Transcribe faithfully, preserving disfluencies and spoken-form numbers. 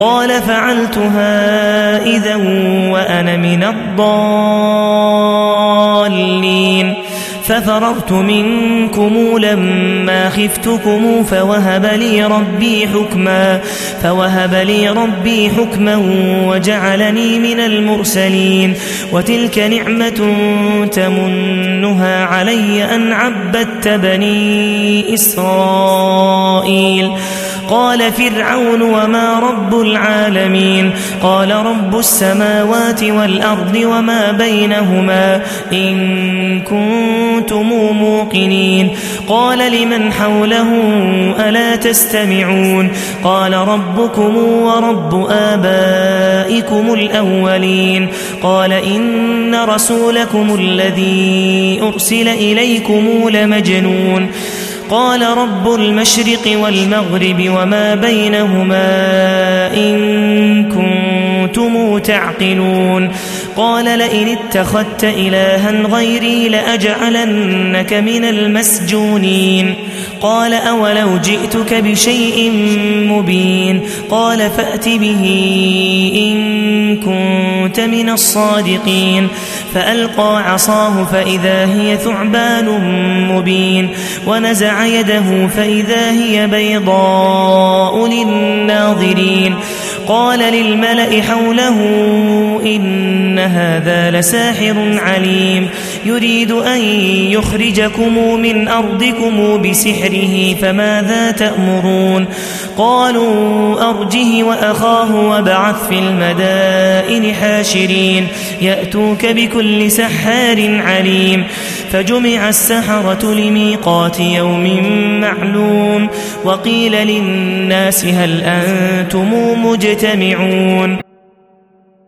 قال فعلتها إذا وأنا من الضالين ففررت منكم لما خفتكم فوهب لي ربي حكما فوهب لي ربي حكما وجعلني من المرسلين وتلك نعمة تمنها علي أن عبدت بني إسرائيل قال فرعون وما رب العالمين قال رب السماوات والأرض وما بينهما إن كنتم موقنين قال لمن حوله ألا تستمعون قال ربكم ورب آبائكم الأولين قال إن رسولكم الذي أرسل إليكم لمجنون قال رب المشرق والمغرب وما بينهما إن كنتم تعقلون قال لئن اتخذت إلها غيري لأجعلنك من المسجونين قال أولو جئتك بشيء مبين قال فأت به إن كنت من الصادقين فألقى عصاه فإذا هي ثعبان مبين ونزع يده فإذا هي بيضاء للناظرين قال للملأ حوله إن هذا لساحر عليم يريد أن يخرجكم من أرضكم بسحره فماذا تأمرون قالوا أرجه وأخاه وابعث في المدائن حاشرين يأتوك بكل سحار عليم فجمع السحرة لميقات يوم معلوم وقيل للناس هل أنتم مجتمعون